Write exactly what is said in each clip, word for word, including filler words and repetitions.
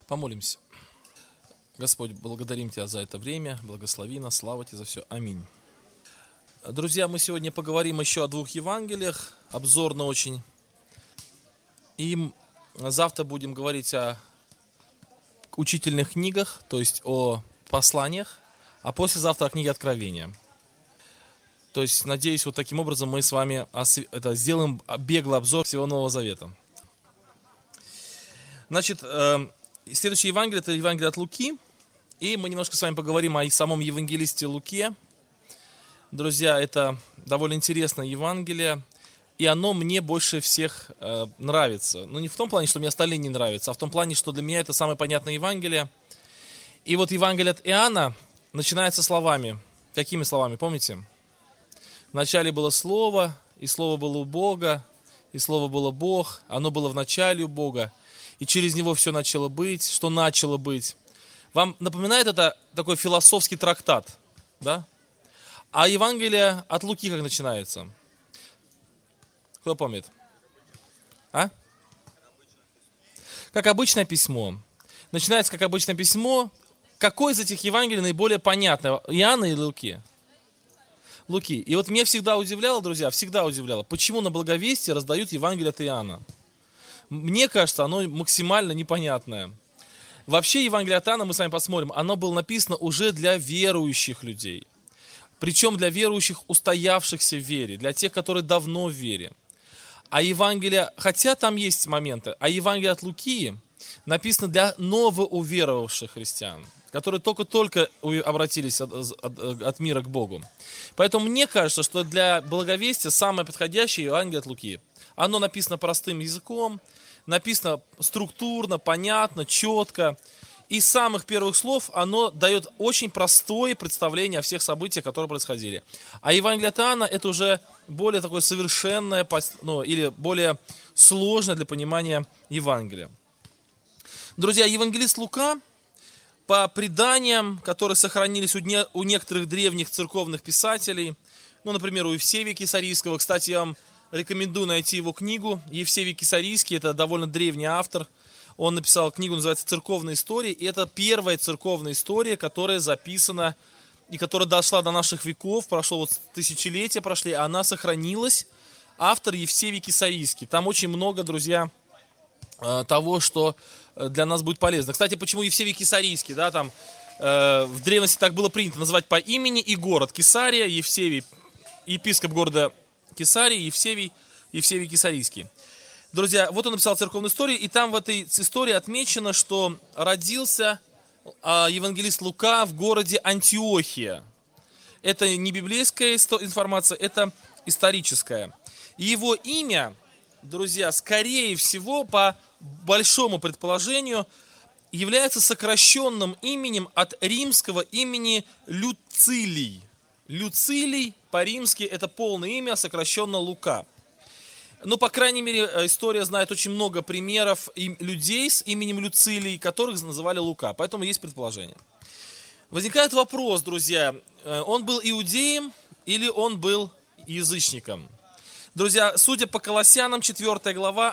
Помолимся. Господь, благодарим Тебя за это время, благослови нас, слава Тебе за все. Аминь. Друзья, мы сегодня поговорим еще о двух Евангелиях, обзорно очень. И м, завтра будем говорить о учительных книгах, то есть о посланиях, а послезавтра о книге Откровения. То есть, надеюсь, вот таким образом мы с вами осве- это, сделаем беглый обзор всего Нового Завета. Значит, э, следующее Евангелие — это Евангелие от Луки. И мы немножко с вами поговорим о самом евангелисте Луке. Друзья, это довольно интересное Евангелие, и оно мне больше всех э, нравится. Ну, не в том плане, что мне остальные не нравятся, а в том плане, что для меня это самое понятное Евангелие. И вот Евангелие от Иоанна начинается словами. Какими словами, помните? Вначале было Слово, и Слово было у Бога, и Слово было Бог, оно было в начале у Бога, и через Него все начало быть, что начало быть. Вам напоминает это такой философский трактат, да? А Евангелие от Луки как начинается? Кто помнит? А? Как обычное письмо. Начинается как обычное письмо. Какое из этих Евангелий наиболее понятное? Иоанна или Луки? Луки. И вот меня всегда удивляло, друзья, всегда удивляло, почему на Благовестии раздают Евангелие от Иоанна. Мне кажется, оно максимально непонятное. Вообще Евангелие от Иоанна, мы с вами посмотрим, оно было написано уже для верующих людей. Причем для верующих, устоявшихся в вере, для тех, которые давно в вере. А Евангелие, хотя там есть моменты, а Евангелие от Луки написано для новоуверовавших христиан, которые только-только обратились от, от, от мира к Богу. Поэтому мне кажется, что для благовестия самое подходящее Евангелие от Луки. Оно написано простым языком, написано структурно, понятно, четко. И с самых первых слов оно дает очень простое представление о всех событиях, которые происходили. А Евангелие от Иоанна — это уже более такое совершенное, ну, или более сложное для понимания Евангелия. Друзья, евангелист Лука, по преданиям, которые сохранились у, не, у некоторых древних церковных писателей, ну, например, у Евсевия Кесарийского, кстати, я вам рекомендую найти его книгу. Евсевий Кесарийский — это довольно древний автор. Он написал книгу, называется «Церковная история», и это первая церковная история, которая записана и которая дошла до наших веков, прошло вот тысячелетия прошли, она сохранилась. Автор Евсевий Кесарийский. Там очень много, друзья, того, что для нас будет полезно. Кстати, почему Евсевий Кесарийский, да, там э, в древности так было принято называть по имени и город. Кесария, Евсевий, епископ города Кесарии, Евсевий, Евсевий Кесарийский. Друзья, вот он написал церковную историю, и там в этой истории отмечено, что родился э, евангелист Лука в городе Антиохия. Это не библейская информация, это историческая. И его имя, друзья, скорее всего, по большому предположению, является сокращенным именем от римского имени Люцилий. Люцилий по-римски это полное имя, сокращенно Лука. Ну, по крайней мере, история знает очень много примеров людей с именем Люцилий, которых называли Лука, поэтому есть предположение. Возникает вопрос, друзья, он был иудеем или он был язычником? Друзья, судя по Колоссянам, четвёртая глава,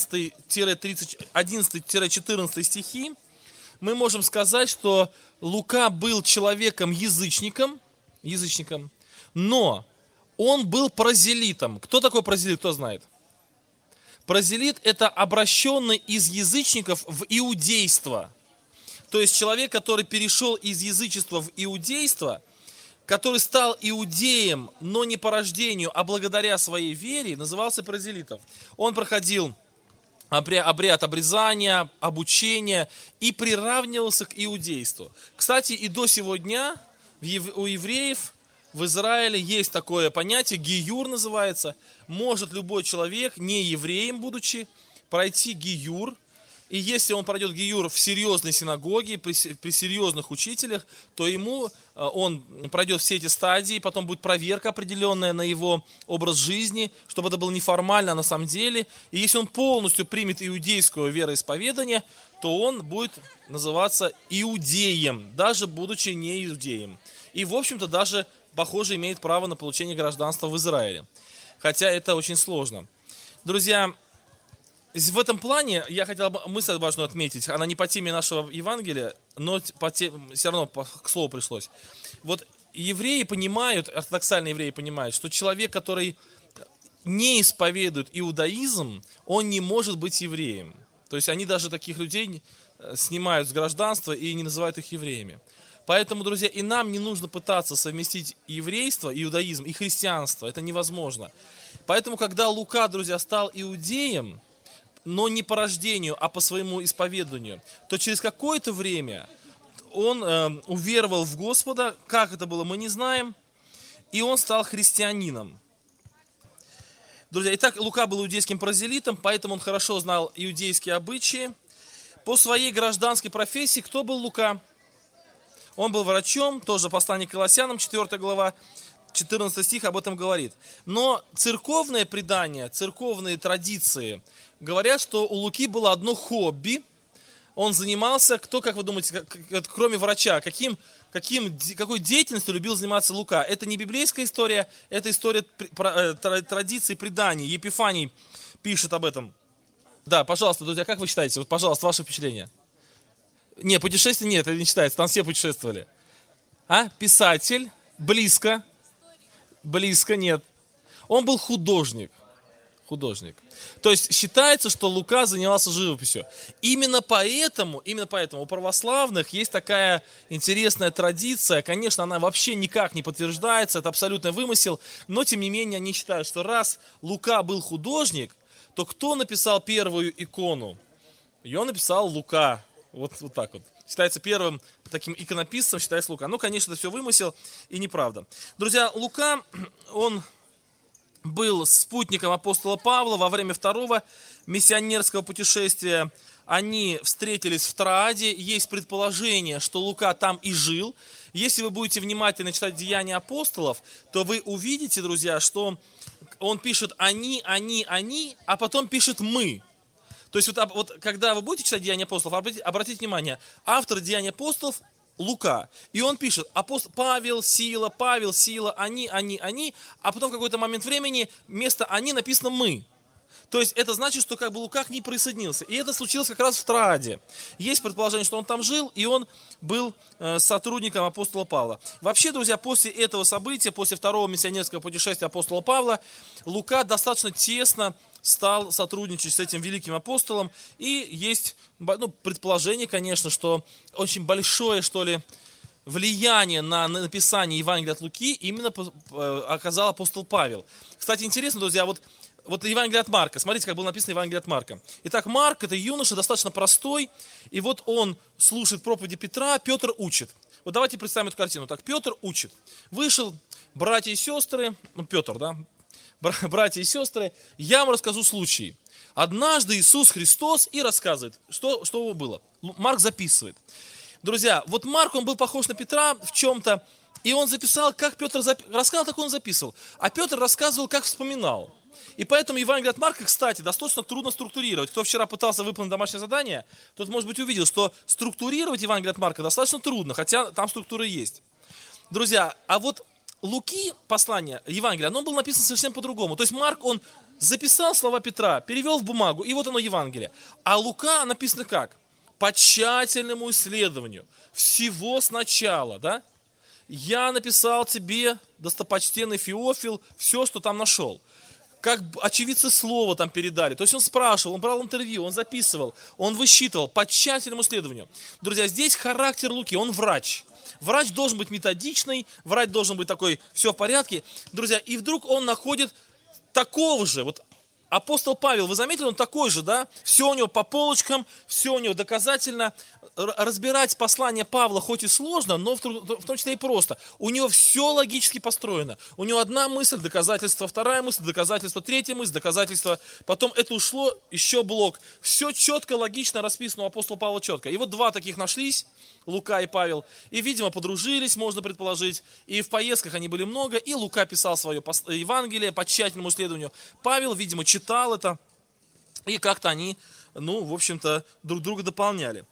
одиннадцатый-четырнадцатый стихи, мы можем сказать, что Лука был человеком-язычником, язычником, но он был прозелитом. Кто такой прозелит, кто знает? Прозелит – это обращенный из язычников в иудейство. То есть человек, который перешел из язычества в иудейство, который стал иудеем, но не по рождению, а благодаря своей вере, назывался прозелитом. Он проходил обряд обрезания, обучения и приравнивался к иудейству. Кстати, и до сего дня у евреев в Израиле есть такое понятие, гиюр называется. Может любой человек, не евреем будучи, пройти гиюр. И если он пройдет гиюр в серьезной синагоге, при, при серьезных учителях, то ему он пройдет все эти стадии, потом будет проверка определенная на его образ жизни, чтобы это было не формально, а на самом деле. И если он полностью примет иудейское вероисповедание, то он будет называться иудеем, даже будучи не иудеем. И, в общем-то, даже, похоже, имеет право на получение гражданства в Израиле. Хотя это очень сложно. Друзья, в этом плане я хотел бы мысль важную отметить. Она не по теме нашего Евангелия, но по те, все равно по, к слову пришлось. Вот евреи понимают, ортодоксальные евреи понимают, что человек, который не исповедует иудаизм, он не может быть евреем. То есть они даже таких людей снимают с гражданства и не называют их евреями. Поэтому, друзья, и нам не нужно пытаться совместить еврейство, иудаизм и христианство. Это невозможно. Поэтому, когда Лука, друзья, стал иудеем, но не по рождению, а по своему исповеданию, то через какое-то время он э, уверовал в Господа. Как это было, мы не знаем. И он стал христианином. Друзья, итак, Лука был иудейским прозелитом, поэтому он хорошо знал иудейские обычаи. По своей гражданской профессии кто был Лука? Он был врачом, тоже послание к Колоссянам, четвёртая глава, четырнадцатый стих об этом говорит. Но церковное предание, церковные традиции говорят, что у Луки было одно хобби. Он занимался, кто, как вы думаете, как, кроме врача, каким, каким, какой деятельностью любил заниматься Лука? Это не библейская история, это история традиций, преданий. Епифаний пишет об этом. Да, пожалуйста, друзья, как вы считаете? Вот, пожалуйста, ваше впечатление. Не, путешествие нет, это не считается, там все путешествовали. А? Писатель? Близко. Близко, нет. Он был художник. Художник. То есть считается, что Лука занимался живописью. Именно поэтому, именно поэтому у православных есть такая интересная традиция. Конечно, она вообще никак не подтверждается, это абсолютный вымысел, но тем не менее они считают, что раз Лука был художник, то кто написал первую икону? Ее написал Лука. Вот, вот так вот. Считается первым таким иконописцем, считается Лука. Ну, конечно, это все вымысел и неправда. Друзья, Лука, он был спутником апостола Павла во время второго миссионерского путешествия. Они встретились в Трааде. Есть предположение, что Лука там и жил. Если вы будете внимательно читать Деяния апостолов, то вы увидите, друзья, что он пишет «они», «они», «они», а потом пишет «мы». То есть вот, вот когда вы будете читать Деяния апостолов, обратите, обратите внимание, автор Деяний апостолов Лука. И он пишет, апостол Павел, Сила, Павел, Сила, они, они, они, а потом в какой-то момент времени вместо они написано мы. То есть это значит, что как бы Лука к ней присоединился. И это случилось как раз в Трааде. Есть предположение, что он там жил, и он был э, сотрудником апостола Павла. Вообще, друзья, после этого события, после второго миссионерского путешествия апостола Павла, Лука достаточно тесно стал сотрудничать с этим великим апостолом. И есть ну, предположение, конечно, что очень большое, что ли, влияние на написание Евангелия от Луки именно оказал апостол Павел. Кстати, интересно, друзья, вот Вот Евангелие от Марка. Смотрите, как было написано Евангелие от Марка. Итак, Марк – это юноша достаточно простой. И вот он слушает проповеди Петра, Петр учит. Вот давайте представим эту картину. Так, Петр учит. Вышел, братья и сестры, ну, Петр, да, братья и сестры, я вам расскажу случай. Однажды Иисус Христос и рассказывает, что, что было. Марк записывает. Друзья, вот Марк, он был похож на Петра в чем-то, и он записал, как Петр зап... рассказал, так он записывал. А Петр рассказывал, как вспоминал. И поэтому Евангелие от Марка, кстати, достаточно трудно структурировать. Кто вчера пытался выполнить домашнее задание, тот, может быть, увидел, что структурировать Евангелие от Марка достаточно трудно, хотя там структура есть. Друзья, а вот Луки, послание, Евангелие, оно было написано совсем по-другому. То есть Марк, он записал слова Петра, перевел в бумагу, и вот оно Евангелие. А Лука написано как? По тщательному исследованию, всего сначала, да? Я написал тебе, достопочтенный Феофил, все, что там нашел. Как очевидцы слова там передали. То есть он спрашивал, он брал интервью, он записывал, он высчитывал по тщательному исследованию. Друзья, здесь характер Луки, он врач. Врач должен быть методичный, врач должен быть такой, все в порядке. Друзья, и вдруг он находит такого же, вот апостол Павел, вы заметили, он такой же, да? Все у него по полочкам, все у него доказательно. Разбирать послание Павла хоть и сложно, но в том числе и просто. У него все логически построено. У него одна мысль, доказательство, вторая мысль, доказательство, третья мысль, доказательство. Потом это ушло, еще блок. Все четко, логично расписано у апостола Павла четко. И вот два таких нашлись, Лука и Павел. И, видимо, подружились, можно предположить. И в поездках они были много. И Лука писал свое Евангелие по тщательному исследованию. Павел, видимо, читал это. И как-то они, ну, в общем-то, друг друга дополняли.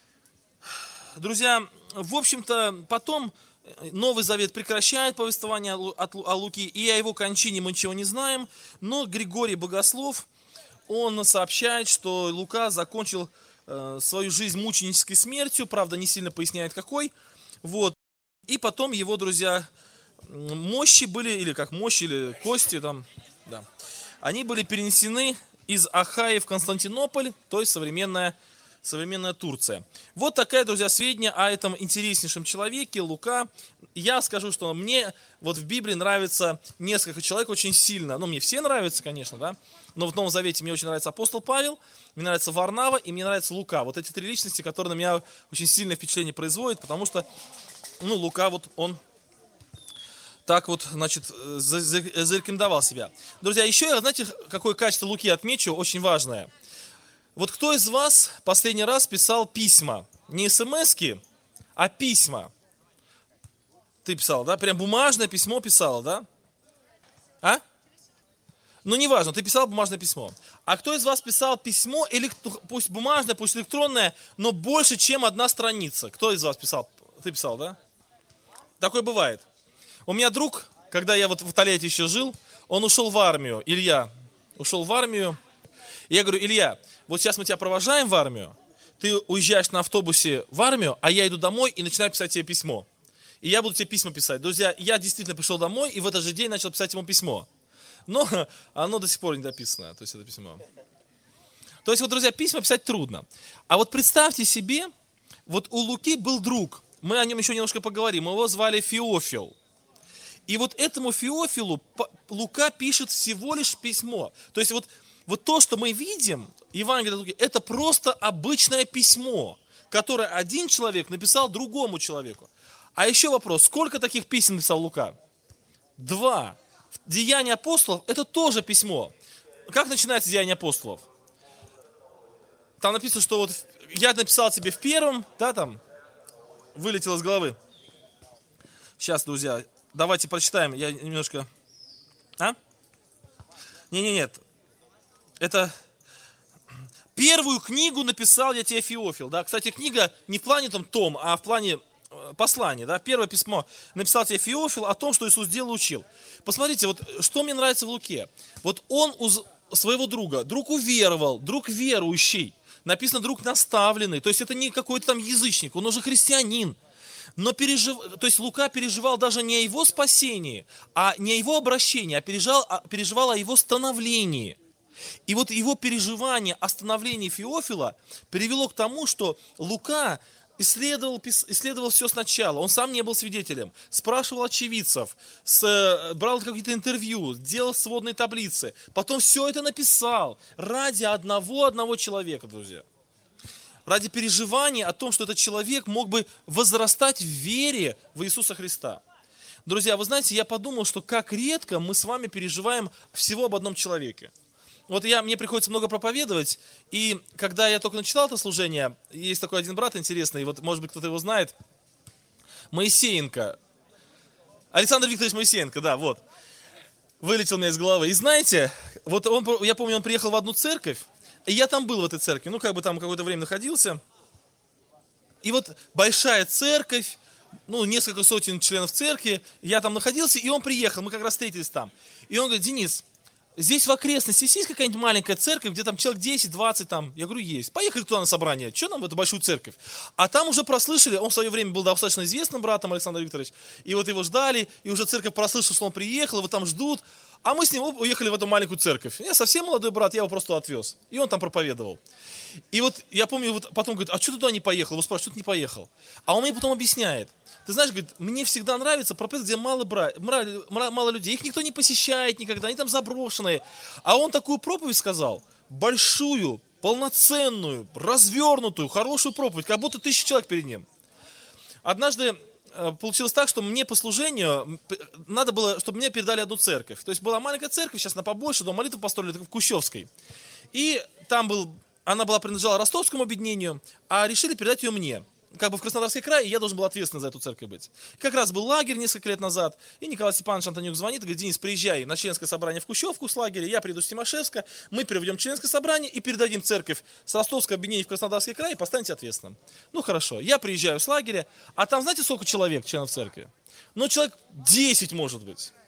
Друзья, в общем-то, потом Новый Завет прекращает повествование о Луки, и о его кончине мы ничего не знаем, но Григорий Богослов, он сообщает, что Лука закончил э, свою жизнь мученической смертью, правда, не сильно поясняет какой. Вот. И потом его, друзья, м, мощи были, или как мощи, или кости там, да, они были перенесены из Ахаи в Константинополь, то есть современная, современная Турция. Вот такая, друзья, сведения о этом интереснейшем человеке, Лука. Я скажу, что мне вот в Библии нравится несколько человек очень сильно. Ну, мне все нравятся, конечно, да, но в Новом Завете мне очень нравится апостол Павел, мне нравится Варнава и мне нравится Лука. Вот эти три личности, которые на меня очень сильное впечатление производят, потому что, ну, Лука вот он так вот, значит, за- за- зарекомендовал себя. Друзья, еще я, знаете, какое качество Луки отмечу, очень важное. Вот кто из вас последний раз писал письма? Не смски, а письма. Ты писал, да? Прям бумажное письмо писал, да? А? Ну, неважно, ты писал бумажное письмо. А кто из вас писал письмо, электро- пусть бумажное, пусть электронное, но больше, чем одна страница? Кто из вас писал? Ты писал, да? Такое бывает. У меня друг, когда я вот в Тольятти еще жил, он ушел в армию. Илья ушел в армию. И я говорю: Илья, вот сейчас мы тебя провожаем в армию, ты уезжаешь на автобусе в армию, а я иду домой и начинаю писать тебе письмо. И я буду тебе письма писать. Друзья, я действительно пришел домой и в этот же день начал писать ему письмо. Но оно до сих пор не дописано, то есть это письмо. То есть вот, друзья, письма писать трудно. А вот представьте себе, вот у Луки был друг, мы о нем еще немножко поговорим, его звали Феофил. И вот этому Феофилу П- Лука пишет всего лишь письмо. То есть вот, вот то, что мы видим, Евангелие от Луки, это просто обычное письмо, которое один человек написал другому человеку. А еще вопрос, сколько таких писем написал Лука? Два. Деяния апостолов – это тоже письмо. Как начинается Деяния апостолов? Там написано, что вот я написал тебе в первом, да, там, вылетело из головы. Сейчас, друзья, давайте прочитаем, я немножко... А? Не-не-нет, это первую книгу написал я тебе, Феофил, да. Кстати, книга не в плане там том, а в плане э, послания, да. Первое письмо написал тебе Феофил о том, что Иисус делал и учил. Посмотрите, вот что мне нравится в Луке. Вот он у з- своего друга, друг уверовал, друг верующий, написано друг наставленный, то есть это не какой-то там язычник, он уже христианин. Но пережив... то есть Лука переживал даже не о его спасении, а не о его обращении, а переживал, а переживал о его становлении. И вот его переживание о становлении Феофила привело к тому, что Лука исследовал, пис- исследовал все сначала. Он сам не был свидетелем. Спрашивал очевидцев, с, э, брал какие-то интервью, делал сводные таблицы. Потом все это написал ради одного одного человека, друзья. Ради переживания о том, что этот человек мог бы возрастать в вере в Иисуса Христа. Друзья, вы знаете, я подумал, что как редко мы с вами переживаем всего об одном человеке. Вот я, мне приходится много проповедовать, и когда я только начинал это служение, есть такой один брат интересный, вот может быть кто-то его знает, Моисеенко. Александр Викторович Моисеенко, да, вот. Вылетел у меня из головы. И знаете, вот он, я помню, он приехал в одну церковь, и я там был в этой церкви, ну как бы там какое-то время находился. И вот большая церковь, ну несколько сотен членов церкви, я там находился, и он приехал, мы как раз встретились там. И он говорит: Денис, здесь в окрестности есть какая-нибудь маленькая церковь, где там человек десять-двадцать там? Я говорю: есть. Поехали туда на собрание. Что нам в эту большую церковь? А там уже прослышали, он в свое время был достаточно известным братом, Александр Викторович, и вот его ждали, и уже церковь прослышала, что он приехал, его там ждут. А мы с ним уехали в эту маленькую церковь. Я совсем молодой брат, я его просто отвез. И он там проповедовал. И вот я помню, вот потом говорит: а что ты туда не поехал? Его спрашивают: что ты не поехал? А он мне потом объясняет. Ты знаешь, говорит, мне всегда нравится проповедовать, где мало, бра... мра- мра- мало людей. Их никто не посещает никогда, они там заброшенные. А он такую проповедь сказал, большую, полноценную, развернутую, хорошую проповедь, как будто тысяча человек перед ним. Однажды э, получилось так, что мне по служению м, п- надо было, чтобы мне передали одну церковь. То есть была маленькая церковь, сейчас она побольше, дом молитвы построили в Кущевской. И там был, она была принадлежала ростовскому объединению, а решили передать ее мне. Как бы в Краснодарский край, и я должен был ответственен за эту церковь быть. Как раз был лагерь несколько лет назад, и Николай Степанович Антонюк звонит и говорит: Денис, приезжай на членское собрание в Кущевку с лагеря, я приеду с Тимошевска, мы проведем членское собрание и передадим церковь с ростовского объединения в Краснодарский край, и постанете ответственным. Ну хорошо, я приезжаю с лагеря, а там знаете сколько человек, членов церкви? Ну человек десять может быть.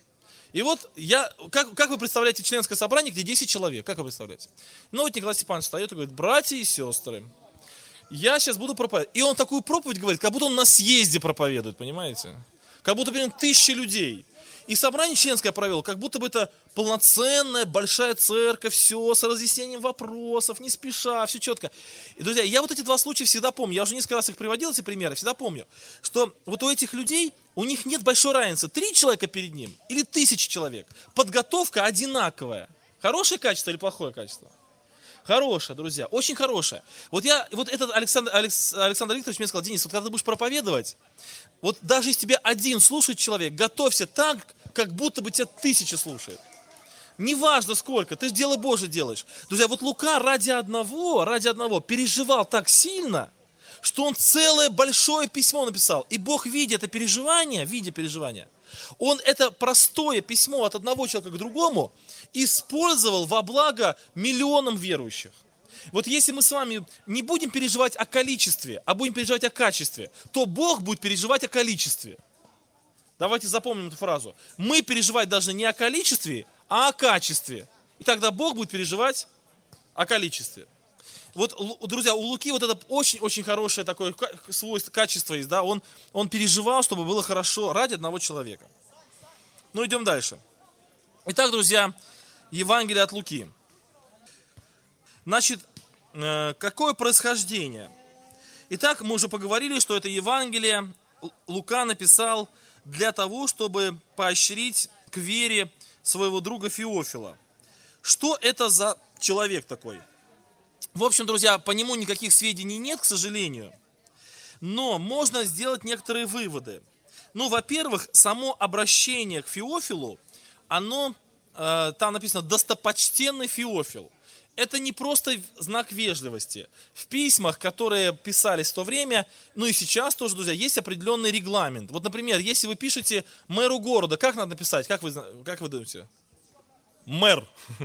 И вот я, как, как вы представляете членское собрание, где десять человек, как вы представляете? Ну вот Николай Степанович встает и говорит: братья и сестры, я сейчас буду проповедовать. И он такую проповедь говорит, как будто он на съезде проповедует, понимаете? Как будто, блин, тысячи людей. И собрание членское провел, как будто бы это полноценная большая церковь, все с разъяснением вопросов, не спеша, все четко. И, друзья, я вот эти два случая всегда помню, я уже несколько раз их приводил, эти примеры, всегда помню, что вот у этих людей, у них нет большой разницы, три человека перед ним или тысячи человек. Подготовка одинаковая. Хорошее качество или плохое качество? Хорошая, друзья, очень хорошая. Вот я, вот этот Александр, Алекс, Александр Викторович мне сказал: Денис, вот когда ты будешь проповедовать, вот даже если тебя один слушает человек, готовься так, как будто бы тебя тысячи слушает. Неважно сколько, ты же дело Божие делаешь. Друзья, вот Лука ради одного, ради одного переживал так сильно, что он целое большое письмо написал. И Бог, видя это переживание, видя переживание, он это простое письмо от одного человека к другому использовал во благо миллионам верующих. Вот если мы с вами не будем переживать о количестве, а будем переживать о качестве, то Бог будет переживать о количестве. Давайте запомним эту фразу. Мы переживать должны не о количестве, а о качестве. И тогда Бог будет переживать о количестве. Вот, друзья, у Луки вот это очень-очень хорошее такое свойство, качество есть, да, он, он переживал, чтобы было хорошо ради одного человека. Ну, идем дальше. Итак, друзья, Евангелие от Луки. Значит, какое происхождение? Итак, мы уже поговорили, что это Евангелие Лука написал для того, чтобы поощрить к вере своего друга Феофила. Что это за человек такой? В общем, друзья, по нему никаких сведений нет, к сожалению, но можно сделать некоторые выводы. Ну, во-первых, само обращение к Феофилу, оно, э, там написано «достопочтенный Феофил». Это не просто знак вежливости. В письмах, которые писались в то время, ну и сейчас тоже, друзья, есть определенный регламент. Вот, например, если вы пишете мэру города, как надо написать? Как вы, как вы думаете? Мэр.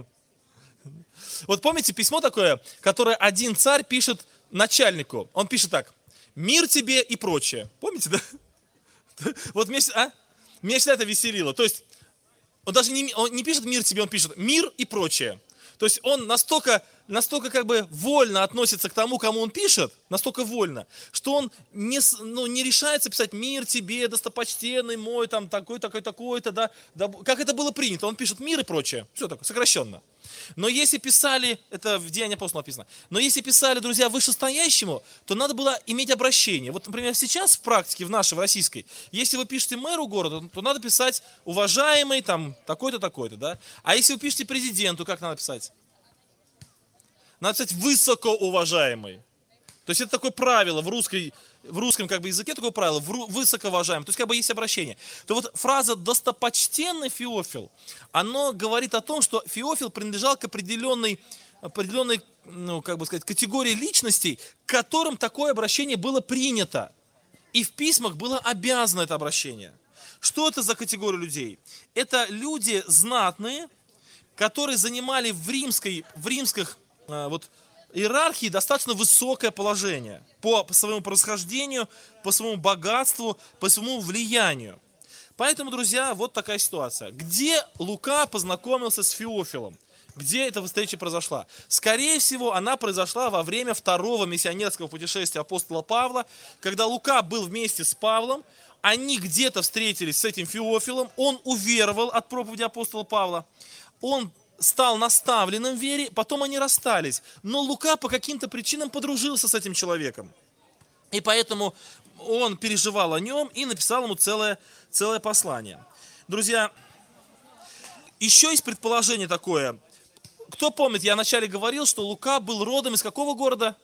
Вот помните письмо такое, которое один царь пишет начальнику? Он пишет так: «Мир тебе» и прочее. Помните, да? Вот меня, а? Меня всегда это веселило. То есть он даже не, он не пишет «мир тебе», он пишет «мир» и прочее. То есть он настолько, настолько как бы вольно относится к тому, кому он пишет, настолько вольно, что он не, ну, не решается писать «мир тебе, достопочтенный мой, там, такой, такой, такой-то», да, да, как это было принято. Он пишет «мир» и прочее. Все такое, сокращенно. Но если писали, это в Деянии апостолов написано, но если писали, друзья, вышестоящему, то надо было иметь обращение. Вот, например, сейчас в практике, в нашей, в российской, если вы пишете мэру города, то надо писать «уважаемый», там, такой-то, такой-то, да. А если вы пишете президенту, как надо писать? Надо писать «высокоуважаемый». То есть это такое правило в русской, в русском как бы языке, такое правило, высокоуважаемый, то есть как бы есть обращение. То вот фраза «достопочтенный Феофил», оно говорит о том, что Феофил принадлежал к определенной, определенной, ну, как бы сказать, категории личностей, к которым такое обращение было принято. И в письмах было обязано это обращение. Что это за категория людей? Это люди знатные, которые занимали в римской, в римских, вот, иерархии достаточно высокое положение по своему происхождению, по своему богатству, по своему влиянию. Поэтому, друзья, вот такая ситуация. Где Лука познакомился с Феофилом? Где эта встреча произошла? Скорее всего, она произошла во время второго миссионерского путешествия апостола Павла, когда Лука был вместе с Павлом, они где-то встретились с этим Феофилом, он уверовал от проповеди апостола Павла, он стал наставленным в вере, потом они расстались. Но Лука по каким-то причинам подружился с этим человеком. И поэтому он переживал о нем и написал ему целое, целое послание. Друзья, еще есть предположение такое. Кто помнит, я вначале говорил, что Лука был родом из какого города?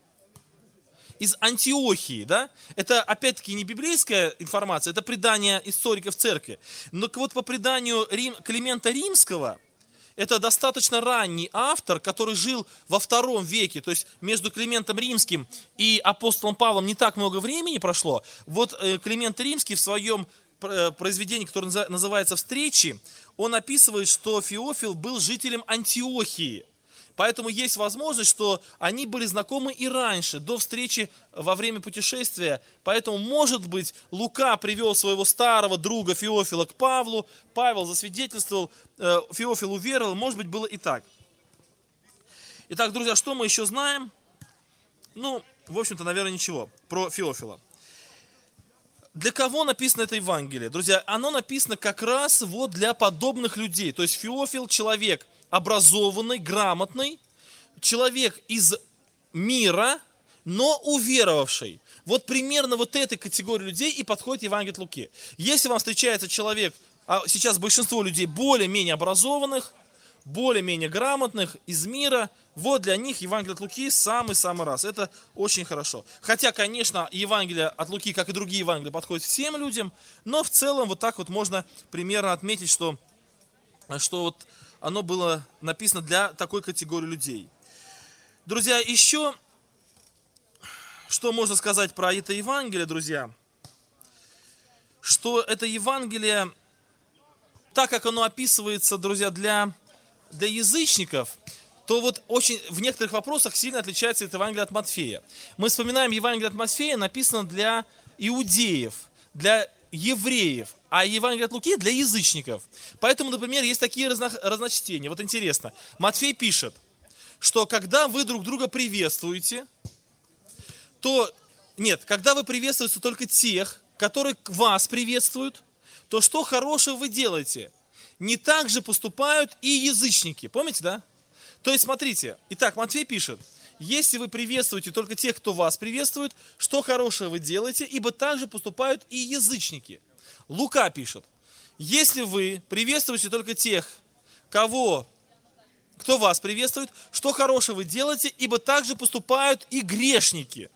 Из Антиохии, да? Это, опять-таки, не библейская информация, это предание историков церкви. Но вот по преданию Рим, Климента Римского, это достаточно ранний автор, который жил во втором веке, то есть между Климентом Римским и апостолом Павлом не так много времени прошло. Вот Климент Римский в своем произведении, которое называется «Встречи», он описывает, что Феофил был жителем Антиохии. Поэтому есть возможность, что они были знакомы и раньше, до встречи во время путешествия. Поэтому, может быть, Лука привел своего старого друга Феофила к Павлу, Павел засвидетельствовал, э, Феофил уверовал, может быть, было и так. Итак, друзья, что мы еще знаем? Ну, в общем-то, наверное, ничего про Феофила. Для кого написано это Евангелие? Друзья, оно написано как раз вот для подобных людей. То есть Феофил человек образованный, грамотный, человек из мира, но уверовавший. Вот примерно вот этой категории людей и подходит Евангелие от Луки. Если вам встречается человек, а сейчас большинство людей более-менее образованных, более-менее грамотных, из мира, вот для них Евангелие от Луки самый-самый раз. Это очень хорошо. Хотя, конечно, Евангелие от Луки, как и другие Евангелия, подходит всем людям, но в целом вот так вот можно примерно отметить, что, что вот оно было написано для такой категории людей. Друзья, еще что можно сказать про это Евангелие, друзья? Что это Евангелие, так как оно описывается, друзья, для... для язычников, то вот очень в некоторых вопросах сильно отличается это Евангелие от Матфея. Мы вспоминаем Евангелие от Матфея, написано для иудеев, для евреев, а Евангелие от Луки для язычников. Поэтому, например, есть такие разно, разночтения. Вот интересно, Матфей пишет, что когда вы друг друга приветствуете, то, нет, когда вы приветствуете только тех, которые вас приветствуют, то что хорошего вы делаете? Не так же поступают и язычники. Помните, да? То есть, смотрите. Итак, Матфей пишет. Если вы приветствуете только тех, кто вас приветствует, что хорошего вы делаете, ибо так же поступают и язычники. Лука пишет. Если вы приветствуете только тех, кого, кто вас приветствует, что хорошего вы делаете, ибо так же поступают и грешники.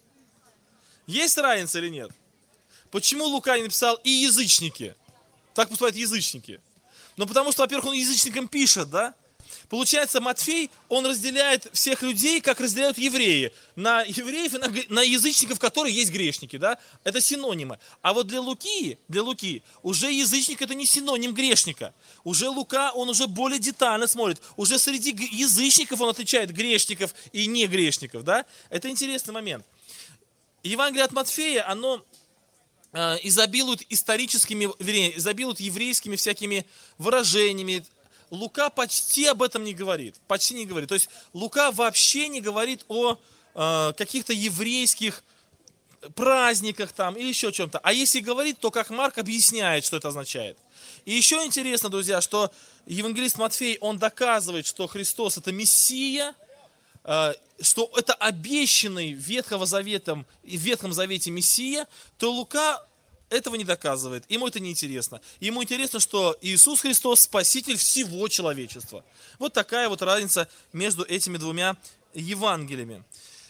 Есть разница или нет? Почему Лука не написал и язычники? Так поступают язычники. Ну, потому что, во-первых, он язычникам пишет, да? Получается, Матфей, он разделяет всех людей, как разделяют евреи. На евреев и на, на язычников, которые есть грешники, да? Это синонимы. А вот для Луки, для Луки, уже язычник это не синоним грешника. Уже Лука, он уже более детально смотрит. Уже среди язычников он отличает грешников и не грешников, да? Это интересный момент. Евангелие от Матфея, оно... изобилуют историческими, вернее, изобилуют еврейскими всякими выражениями. Лука почти об этом не говорит. Почти не говорит. То есть Лука вообще не говорит о э, каких-то еврейских праздниках там или еще чем-то. А если говорит, то как Марк объясняет, что это означает. И еще интересно, друзья, что евангелист Матфей, он доказывает, что Христос это Мессия, э, что это обещанный Ветхого Заветом, в Ветхом Завете Мессия, то Лука этого не доказывает. Ему это не интересно. Ему интересно, что Иисус Христос спаситель всего человечества. Вот такая вот разница между этими двумя Евангелиями.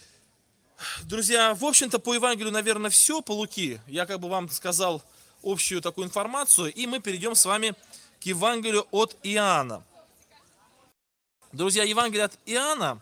Друзья, в общем-то, по Евангелию, наверное, все, по Луки. Я как бы вам сказал общую такую информацию, и мы перейдем с вами к Евангелию от Иоанна. Друзья, Евангелие от Иоанна,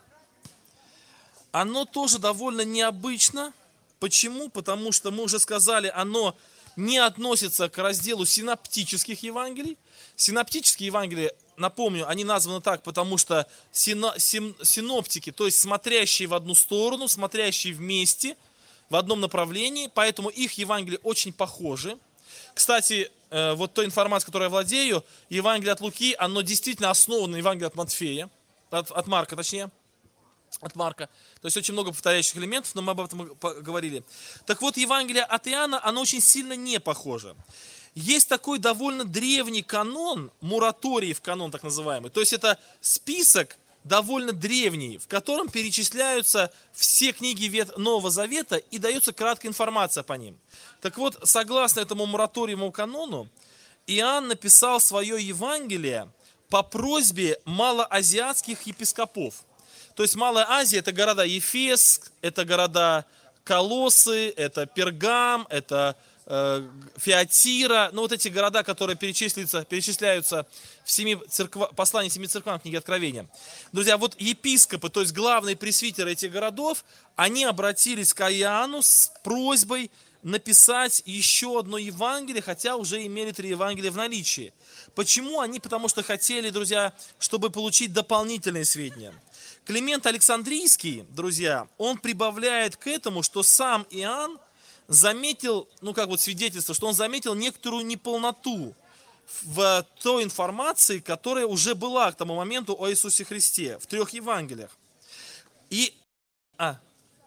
оно тоже довольно необычно. Почему? Потому что мы уже сказали, оно не относится к разделу синоптических Евангелий. Синоптические Евангелия, напомню, они названы так, потому что сино, син, синоптики, то есть смотрящие в одну сторону, смотрящие вместе, в одном направлении, поэтому их Евангелия очень похожи. Кстати, э, вот той информацией, которой я владею, Евангелие от Луки, оно действительно основано на Евангелии от Матфея, от, от Марка точнее, от Марка. То есть очень много повторяющих элементов, но мы об этом говорили. Так вот, Евангелие от Иоанна, оно очень сильно не похоже. Есть такой довольно древний канон, мораториев канон так называемый. То есть это список довольно древний, в котором перечисляются все книги Нового Завета и дается краткая информация по ним. Так вот, согласно этому мораториевому канону, Иоанн написал свое Евангелие по просьбе малоазиатских епископов. То есть Малая Азия — это города Ефес, это города Колоссы, это Пергам, это э, Фиатира. Ну вот эти города, которые перечисляются, перечисляются в семи церква, послании семи церквам книги Откровения. Друзья, вот епископы, то есть главные пресвитеры этих городов, они обратились к Иоанну с просьбой написать еще одно Евангелие, хотя уже имели три Евангелия в наличии. Почему они? Потому что хотели, друзья, чтобы получить дополнительные сведения. Климент Александрийский, друзья, он прибавляет к этому, что сам Иоанн заметил, ну как вот свидетельство, что он заметил некоторую неполноту в той информации, которая уже была к тому моменту о Иисусе Христе в трех Евангелиях. И а,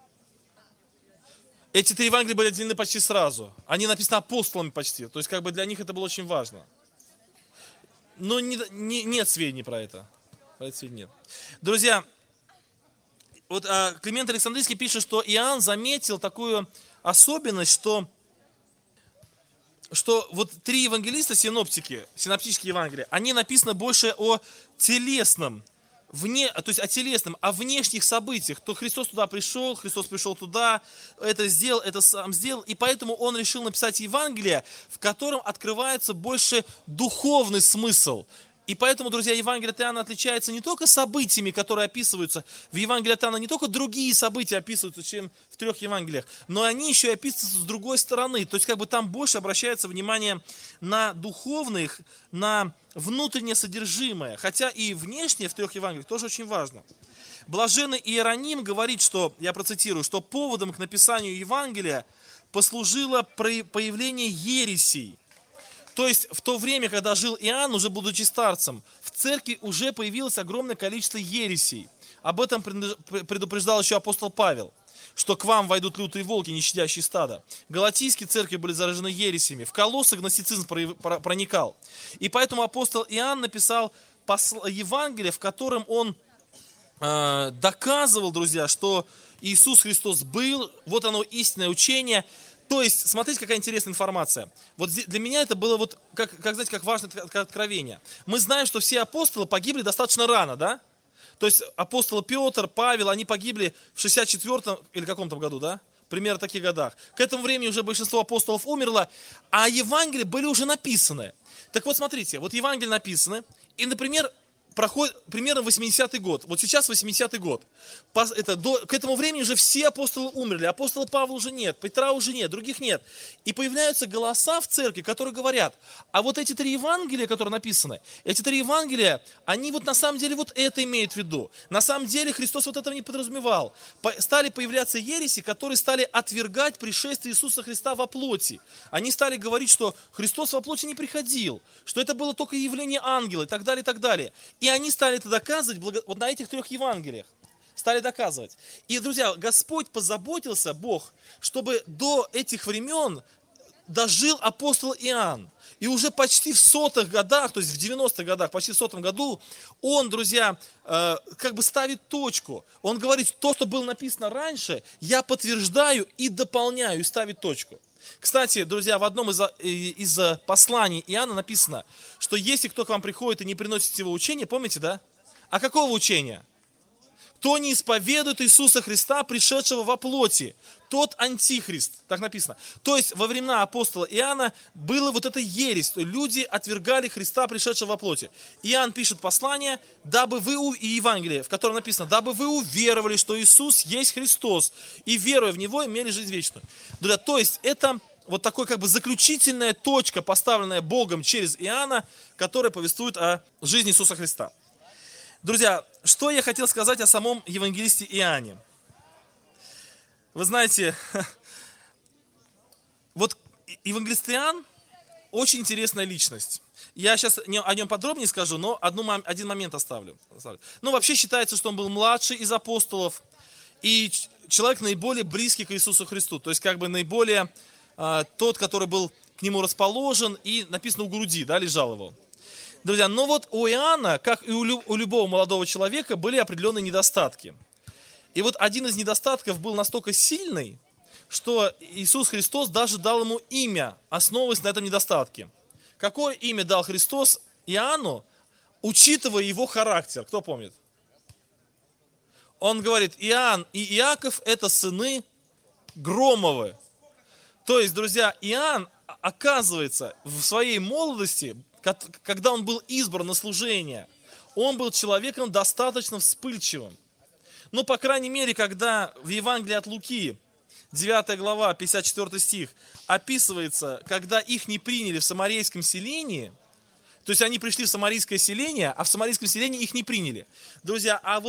эти три Евангелия были отделены почти сразу. Они написаны апостолами почти. То есть как бы для них это было очень важно. Но не, не, нет сведений про это. Про это сведений нет. Друзья, вот а, Климент Александрийский пишет, что Иоанн заметил такую особенность, что что вот три евангелиста, синоптики, синоптические Евангелия, они написаны больше о телесном, вне, то есть о телесном, о внешних событиях. То Христос туда пришел, Христос пришел туда, это сделал, это сам сделал. И поэтому он решил написать Евангелие, в котором открывается больше духовный смысл. И поэтому, друзья, Евангелие от Иоанна отличается не только событиями, которые описываются. В Евангелии от Иоанна не только другие события описываются, чем в трех Евангелиях, но они еще и описываются с другой стороны. То есть как бы там больше обращается внимание на духовных, на внутреннее содержимое. Хотя и внешнее в трех Евангелиях тоже очень важно. Блаженный Иероним говорит, что, я процитирую, что поводом к написанию Евангелия послужило появление ересей. То есть в то время, когда жил Иоанн, уже будучи старцем, в церкви уже появилось огромное количество ересей. Об этом предупреждал еще апостол Павел, что к вам войдут лютые волки, не щадящие стада. Галатийские церкви были заражены ересями, в Колоссы гностицизм проникал. И поэтому апостол Иоанн написал Евангелие, в котором он э, доказывал, друзья, что Иисус Христос был, вот оно истинное учение. То есть, смотрите, какая интересная информация. Вот для меня это было вот, как, как знаете, как важное откровение. Мы знаем, что все апостолы погибли достаточно рано, да? То есть апостолы Петр, Павел, они погибли в шестьдесят четвёртом или каком-то году, да? Примерно в таких годах. К этому времени уже большинство апостолов умерло, а Евангелия были уже написаны. Так вот, смотрите, вот Евангелия написаны, и, например, проходит примерно восьмидесятый год. Вот сейчас восьмидесятый год. Это, до, к этому времени уже все апостолы умерли. Апостола Павла уже нет, Петра уже нет, других нет. И появляются голоса в церкви, которые говорят, а вот эти три Евангелия, которые написаны, эти три Евангелия, они вот на самом деле вот это имеют в виду. На самом деле Христос вот этого не подразумевал. По, стали появляться ереси, которые стали отвергать пришествие Иисуса Христа во плоти. Они стали говорить, что Христос во плоти не приходил, что это было только явление ангела и так далее, и так далее. И они стали это доказывать вот на этих трех Евангелиях. Стали доказывать. И, друзья, Господь позаботился, Бог, чтобы до этих времен дожил апостол Иоанн. И уже почти в сотых годах, то есть в девяностых годах, почти в сотом году, он, друзья, э, как бы ставит точку. Он говорит, то, что было написано раньше, я подтверждаю и дополняю, и ставит точку. Кстати, друзья, в одном из, из посланий Иоанна написано, что если кто к вам приходит и не приносит его учения, помните, да? А какого учения? Кто не исповедует Иисуса Христа, пришедшего во плоти, тот антихрист, так написано. То есть во времена апостола Иоанна было вот это ересь, люди отвергали Христа, пришедшего во плоти. Иоанн пишет послание, дабы вы, и Евангелие, в котором написано, дабы вы уверовали, что Иисус есть Христос, и веруя в Него, имели жизнь вечную. Друзья, то есть это вот такой как бы заключительная точка, поставленная Богом через Иоанна, которая повествует о жизни Иисуса Христа. Друзья, что я хотел сказать о самом евангелисте Иоанне? Вы знаете, вот евангелист Иоанн очень интересная личность. Я сейчас о нем подробнее скажу, но одну, один момент оставлю. Ну, вообще считается, что он был младший из апостолов и человек наиболее близкий к Иисусу Христу. То есть, как бы наиболее э, тот, который был к нему расположен и написано у груди, да, лежал его. Друзья, но вот у Иоанна, как и у любого молодого человека, были определенные недостатки. И вот один из недостатков был настолько сильный, что Иисус Христос даже дал ему имя, основываясь на этом недостатке. Какое имя дал Христос Иоанну, учитывая его характер? Кто помнит? Он говорит, Иоанн и Иаков – это сыны Громовы. То есть, друзья, Иоанн, оказывается, в своей молодости, когда он был избран на служение, он был человеком достаточно вспыльчивым. Но, по крайней мере, когда в Евангелии от Луки, девятая глава, пятьдесят четвёртый стих, описывается, когда их не приняли в самарийском селении, то есть они пришли в самарийское селение, а в самарийском селении их не приняли. Друзья, а вот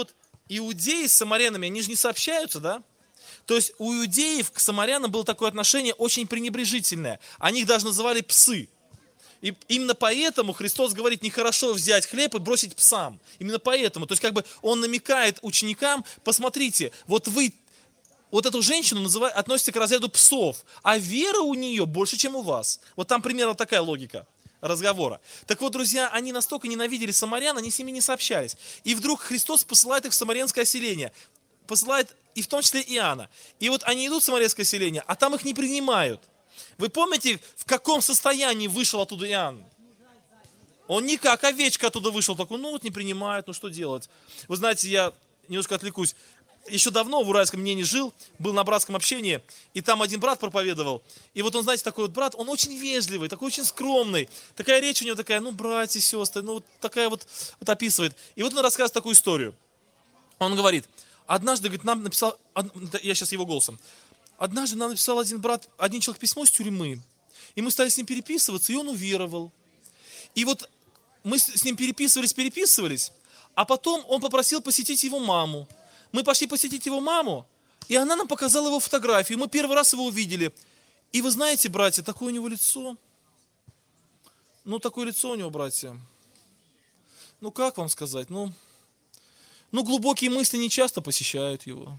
иудеи с самарянами, они же не сообщаются, да? То есть у иудеев к самарянам было такое отношение очень пренебрежительное. Они их даже называли псы. И именно поэтому Христос говорит, нехорошо взять хлеб и бросить псам. Именно поэтому. То есть как бы он намекает ученикам, посмотрите, вот вы вот эту женщину называют, относите к разряду псов, а вера у нее больше, чем у вас. Вот там примерно такая логика разговора. Так вот, друзья, они настолько ненавидели самарян, они с ними не сообщались. И вдруг Христос посылает их в самарянское селение. Посылает и в том числе Иоанна. И вот они идут в самарянское селение, а там их не принимают. Вы помните, в каком состоянии вышел оттуда Иоанн? Он не как овечка оттуда вышел, такой, ну вот не принимают, ну что делать? Вы знаете, я немножко отвлекусь. Еще давно в Уральском мнении жил, был на братском общении, и там один брат проповедовал. И вот он, знаете, такой вот брат, он очень вежливый, такой очень скромный. Такая речь у него такая, ну, братья, сестры, ну, вот такая вот, вот описывает. И вот он рассказывает такую историю. Он говорит, однажды, говорит, нам написал, я сейчас его голосом, однажды нам написал один брат, один человек письмо с тюрьмы, и мы стали с ним переписываться, и он уверовал. И вот мы с ним переписывались, переписывались, а потом он попросил посетить его маму. Мы пошли посетить его маму, и она нам показала его фотографию. Мы первый раз его увидели. И вы знаете, братья, такое у него лицо. Ну, такое лицо у него, братья. Ну, как вам сказать? Ну, ну глубокие мысли не часто посещают его.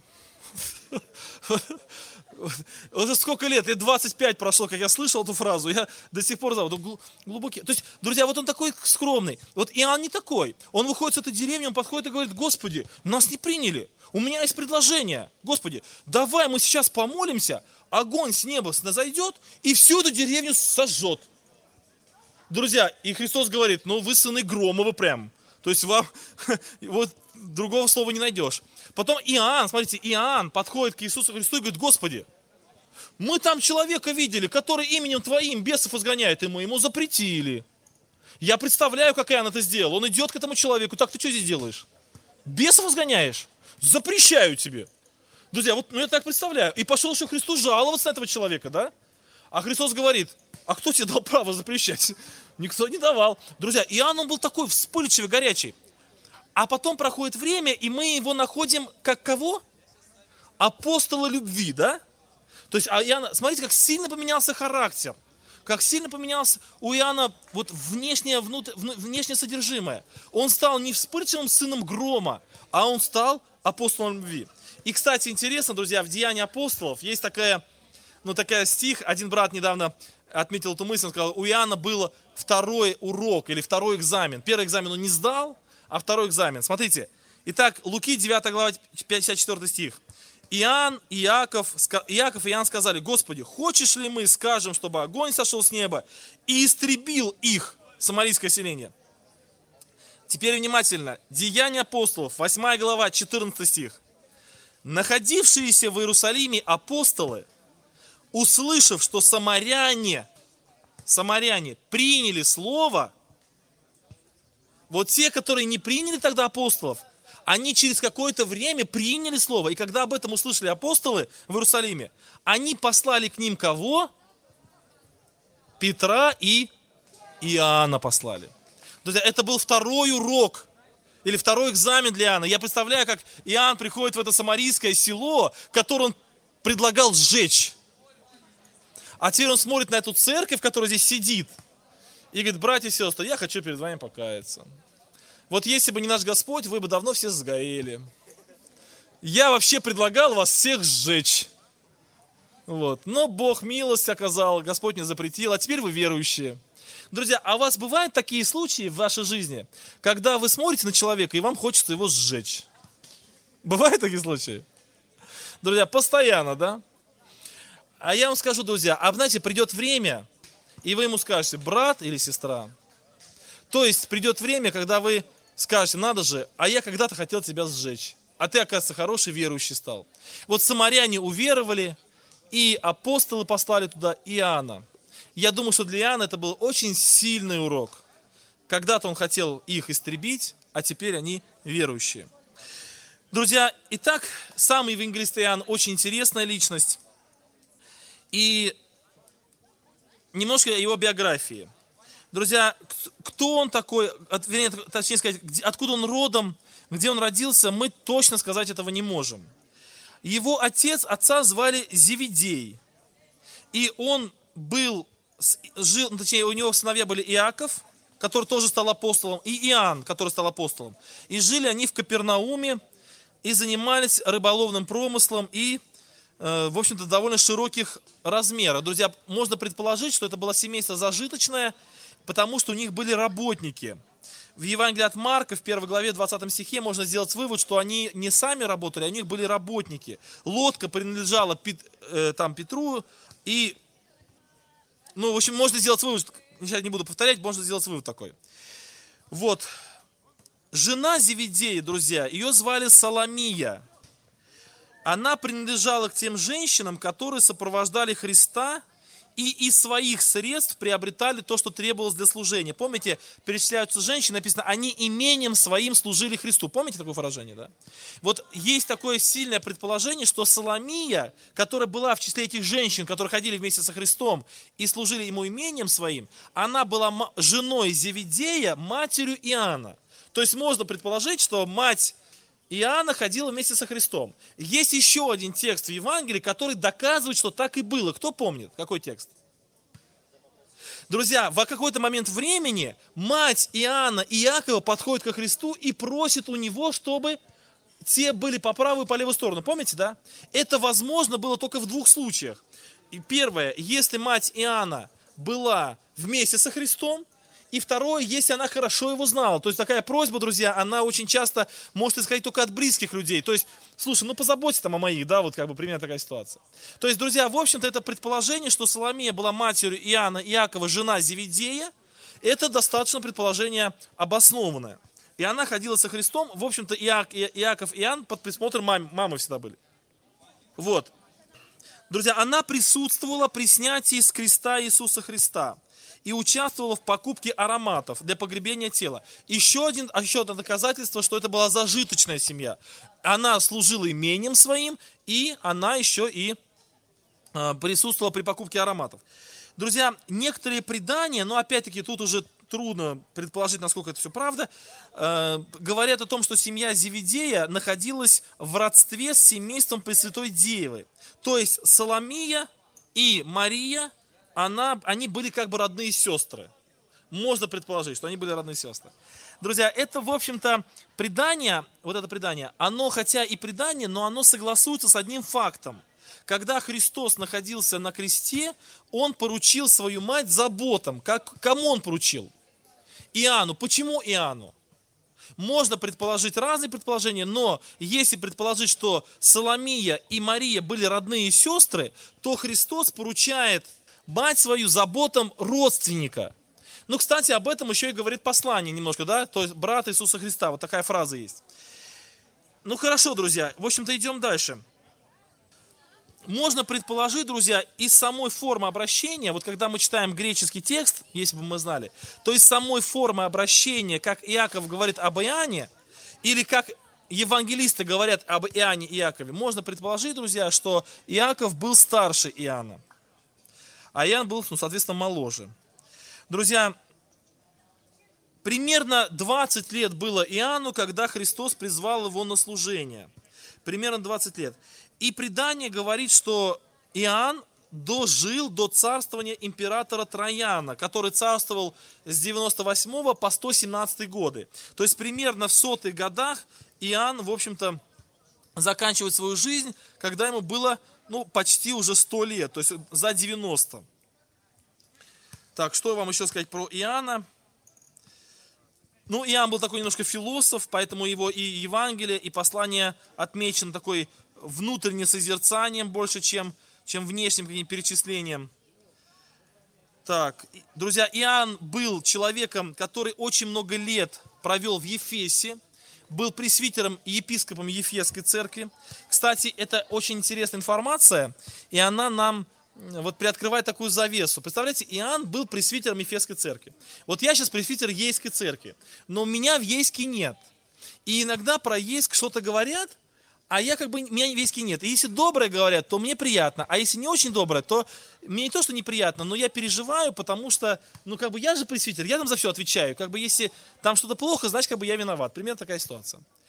Уже сколько лет, лет двадцать пять прошло, как я слышал эту фразу, я до сих пор знаю, глубокий. То есть, друзья, вот он такой скромный. Вот Иоанн не такой. Он выходит с этой деревни, он подходит и говорит, Господи, нас не приняли. У меня есть предложение. Господи, давай мы сейчас помолимся, огонь с неба зайдет и всю эту деревню сожжет. Друзья, и Христос говорит, ну вы сыны Громовы прям. То есть вам вот другого слова не найдешь. Потом Иоанн, смотрите, Иоанн подходит к Иисусу Христу и говорит, Господи, мы там человека видели, который именем Твоим бесов изгоняет, и мы ему запретили. Я представляю, как Иоанн это сделал. Он идет к этому человеку, так ты что здесь делаешь? Бесов изгоняешь? Запрещаю тебе. Друзья, вот ну, я так представляю. И пошел еще Христу жаловаться на этого человека, да? А Христос говорит, а кто тебе дал право запрещать? Никто не давал. Друзья, Иоанн, он был такой вспыльчивый, горячий. А потом проходит время, и мы его находим как кого? Апостола любви, да? То есть, а Иоанна, смотрите, как сильно поменялся характер. Как сильно поменялся у Иоанна вот внешнее, внутрь, внешнее содержимое. Он стал не вспыльчивым сыном грома, а он стал апостолом любви. И, кстати, интересно, друзья, в Деянии апостолов есть такая, ну, такая стих, один брат недавно отметил эту мысль, он сказал, у Иоанна был второй урок или второй экзамен. Первый экзамен он не сдал, а второй экзамен. Смотрите, итак, Луки девятая глава, пятьдесят четвёртый стих. Иоанн и Иаков, Иаков и Иоанн сказали, Господи, хочешь ли мы скажем, чтобы огонь сошел с неба и истребил их, самарийское селение? Теперь внимательно. Деяния апостолов, восьмая глава, четырнадцатый стих. Находившиеся в Иерусалиме апостолы, услышав, что самаряне, самаряне приняли слово, вот те, которые не приняли тогда апостолов, они через какое-то время приняли слово. И когда об этом услышали апостолы в Иерусалиме, они послали к ним кого? Петра и Иоанна послали. Друзья, это был второй урок или второй экзамен для Иоанна. Я представляю, как Иоанн приходит в это самарийское село, которое он предлагал сжечь. А теперь он смотрит на эту церковь, которая здесь сидит, и говорит, братья и сестры, я хочу перед вами покаяться. Вот если бы не наш Господь, вы бы давно все сгорели. Я вообще предлагал вас всех сжечь. Вот. Но Бог милость оказал, Господь мне запретил, а теперь вы верующие. Друзья, а у вас бывают такие случаи в вашей жизни, когда вы смотрите на человека, и вам хочется его сжечь? Бывают такие случаи? Друзья, постоянно, да? А я вам скажу, друзья, а знаете, придет время, и вы ему скажете, брат или сестра. То есть придет время, когда вы скажете, надо же, а я когда-то хотел тебя сжечь. А ты, оказывается, хороший верующий стал. Вот самаряне уверовали, и апостолы послали туда Иоанна. Я думаю, что для Иоанна это был очень сильный урок. Когда-то он хотел их истребить, а теперь они верующие. Друзья, итак, сам евангелист Иоанн очень интересная личность. И немножко о его биографии. Друзья, кто он такой, вернее, точнее сказать, откуда он родом, где он родился, мы точно сказать этого не можем. Его отец, отца звали Зеведей. И он был, жил, точнее, у него сыновья были Иаков, который тоже стал апостолом, и Иоанн, который стал апостолом. И жили они в Капернауме, и занимались рыболовным промыслом, и, э, в общем-то, довольно широких размеров. Друзья, можно предположить, что это было семейство зажиточное, потому что у них были работники. В Евангелии от Марка, в первой главе, двадцатом стихе, можно сделать вывод, что они не сами работали, а у них были работники. Лодка принадлежала Пет, э, там, Петру, и, ну, в общем, можно сделать вывод, сейчас не буду повторять, можно сделать вывод такой. Вот. Жена Зеведея, друзья, ее звали Соломия. Она принадлежала к тем женщинам, которые сопровождали Христа и из своих средств приобретали то, что требовалось для служения. Помните, перечисляются женщины, написано, они имением своим служили Христу. Помните такое выражение, да? Вот есть такое сильное предположение, что Соломия, которая была в числе этих женщин, которые ходили вместе со Христом и служили ему имением своим, она была женой Зеведея, матерью Иоанна. То есть можно предположить, что мать Иоанна ходила вместе со Христом. Есть еще один текст в Евангелии, который доказывает, что так и было. Кто помнит? Какой текст? Друзья, в какой-то момент времени мать Иоанна и Иакова подходит ко Христу и просит у него, чтобы те были по правую и по левую сторону. Помните, да? Это возможно было только в двух случаях. И первое, если мать Иоанна была вместе со Христом, и второе, если она хорошо его знала. То есть такая просьба, друзья, она очень часто может исходить только от близких людей. То есть, слушай, ну позаботься там о моих, да, вот как бы примерно такая ситуация. То есть, друзья, в общем-то, это предположение, что Соломия была матерью Иоанна и Иакова, жена Зеведея, это достаточно предположение обоснованное. И она ходила со Христом, в общем-то, Иак, Иаков и Иоанн под присмотром мам, мамы всегда были. Вот. Друзья, она присутствовала при снятии с креста Иисуса Христа и участвовала в покупке ароматов для погребения тела. Еще, один, еще одно доказательство, что это была зажиточная семья. Она служила имением своим, и она еще и э, присутствовала при покупке ароматов. Друзья, некоторые предания, но опять-таки тут уже трудно предположить, насколько это все правда, э, говорят о том, что семья Зеведея находилась в родстве с семейством Пресвятой Девы. То есть Соломия и Мария, Она, они были как бы родные сестры. Можно предположить, что они были родные сестры. Друзья, это, в общем-то, предание, вот это предание, оно, хотя и предание, но оно согласуется с одним фактом. Когда Христос находился на кресте, Он поручил свою мать заботам. Как, кому Он поручил? Иоанну. Почему Иоанну? Можно предположить разные предположения, но если предположить, что Соломия и Мария были родные сестры, то Христос поручает мать свою заботам родственника. Ну, кстати, об этом еще и говорит послание немножко, да, то есть брат Иисуса Христа, вот такая фраза есть. Ну, хорошо, друзья, в общем-то, идем дальше. Можно предположить, друзья, из самой формы обращения, вот когда мы читаем греческий текст, если бы мы знали, то из самой формы обращения, как Иаков говорит об Иоанне, или как евангелисты говорят об Иоанне и Иакове, можно предположить, друзья, что Иаков был старше Иоанна. А Иоанн был, ну, соответственно, моложе. Друзья, примерно двадцать лет было Иоанну, когда Христос призвал его на служение. Примерно двадцать лет. И предание говорит, что Иоанн дожил до царствования императора Трояна, который царствовал с девяносто восьмого по сто семнадцатый годы. То есть примерно в сотых годах Иоанн, в общем-то, заканчивает свою жизнь, когда ему было, ну, почти уже сто лет, то есть за девяносто. Так, что вам еще сказать про Иоанна? Ну, Иоанн был такой немножко философ, поэтому его и Евангелие, и послание отмечено такой внутренним созерцанием больше, чем, чем внешним каким-то перечислением. Так, друзья, Иоанн был человеком, который очень много лет провел в Ефесе, был пресвитером и епископом Ефесской церкви. Кстати, это очень интересная информация, и она нам вот приоткрывает такую завесу. Представляете, Иоанн был пресвитером Ефесской церкви. Вот я сейчас пресвитер Ейской церкви, но меня в Ейске нет. И иногда про Ейск что-то говорят, а я как бы, меня в Ейске нет. И если доброе говорят, то мне приятно, а если не очень доброе, то мне не то, что неприятно, но я переживаю, потому что, ну как бы я же пресвитер, я там за все отвечаю. Как бы если там что-то плохо, значит как бы я виноват. Примерно такая ситуация.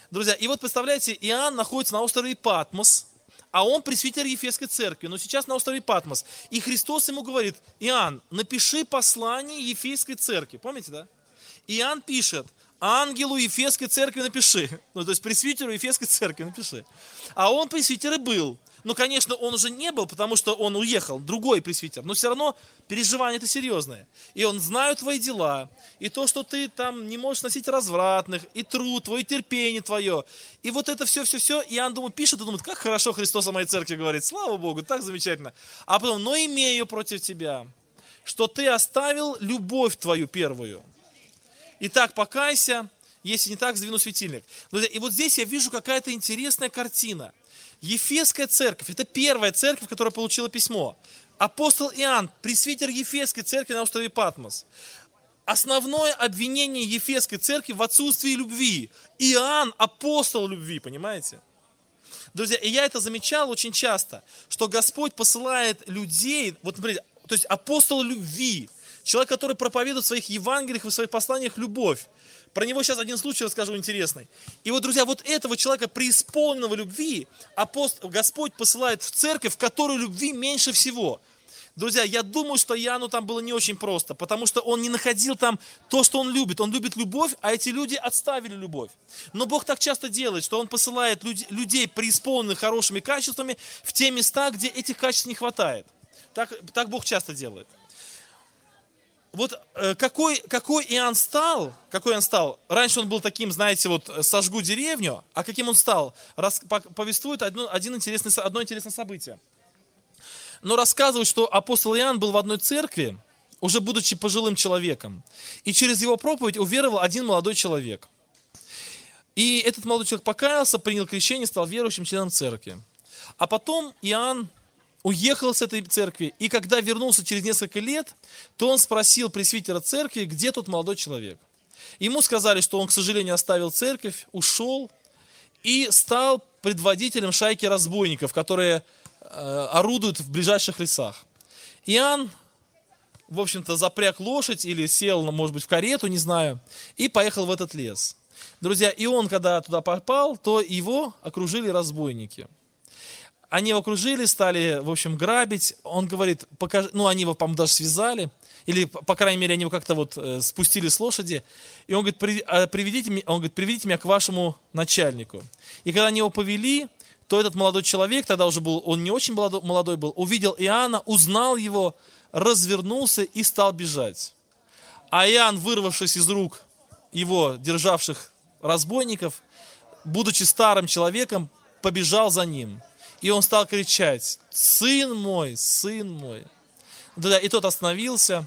Друзья, и вот представляете, Иоанн находится на острове Патмос, а он пресвитер Ефесской церкви, но сейчас на острове Патмос. И Христос ему говорит: Иоанн, напиши послание Ефесской церкви. Помните, да? Иоанн пишет: ангелу Ефесской церкви напиши. Ну, то есть пресвитеру Ефесской церкви напиши. А он пресвитер и был. Ну, конечно, он уже не был, потому что он уехал, другой пресвитер. Но все равно переживание это серьезное. И он знает твои дела, и то, что ты там не можешь носить развратных, и труд твой, и терпение твое. И вот это все-все-все, Иоанн, думаю, пишет и думает: как хорошо Христос о моей церкви говорит, слава Богу, так замечательно. А потом: но имею против тебя, что ты оставил любовь твою первую. Итак, покайся, если не так, сдвину светильник. И вот здесь я вижу какая-то интересная картина. Ефесская церковь, это первая церковь, которая получила письмо. Апостол Иоанн, пресвитер Ефесской церкви на острове Патмос. Основное обвинение Ефесской церкви в отсутствии любви. Иоанн апостол любви, понимаете? Друзья, и я это замечал очень часто, что Господь посылает людей, вот смотрите, то есть апостол любви, человек, который проповедует в своих Евангелиях и в своих посланиях любовь. Про него сейчас один случай расскажу интересный. И вот, друзья, вот этого человека, преисполненного любви, апостол, Господь посылает в церковь, в которой любви меньше всего. Друзья, я думаю, что Иоанну там было не очень просто, потому что он не находил там то, что он любит. Он любит любовь, а эти люди отставили любовь. Но Бог так часто делает, что Он посылает люд- людей, преисполненных хорошими качествами, в те места, где этих качеств не хватает. Так, так Бог часто делает. Вот э, какой, какой Иоанн стал, какой он стал, раньше он был таким, знаете, вот сожгу деревню, а каким он стал, Рас, повествует одно, один интересный, одно интересное событие. Но рассказывают, что апостол Иоанн был в одной церкви, уже будучи пожилым человеком, и через его проповедь уверовал один молодой человек. И этот молодой человек покаялся, принял крещение, стал верующим членом церкви. А потом Иоанн уехал с этой церкви, и когда вернулся через несколько лет, то он спросил пресвитера церкви, где тот молодой человек. Ему сказали, что он, к сожалению, оставил церковь, ушел и стал предводителем шайки разбойников, которые э, орудуют в ближайших лесах. Иоанн, в общем-то, запряг лошадь или сел, может быть, в карету, не знаю, и поехал в этот лес. Друзья, и он, когда туда попал, то его окружили разбойники. Они его окружили, стали, в общем, грабить. Он говорит, покажи, ну, они его, по-моему, даже связали. Или, по крайней мере, они его как-то вот э, спустили с лошади. И он говорит, приведите меня, он говорит, приведите меня к вашему начальнику. И когда они его повели, то этот молодой человек, тогда уже был, он не очень молодой, молодой был, увидел Иоанна, узнал его, развернулся и стал бежать. А Иоанн, вырвавшись из рук его державших разбойников, будучи старым человеком, побежал за ним. И он стал кричать: сын мой, сын мой. Да, и тот остановился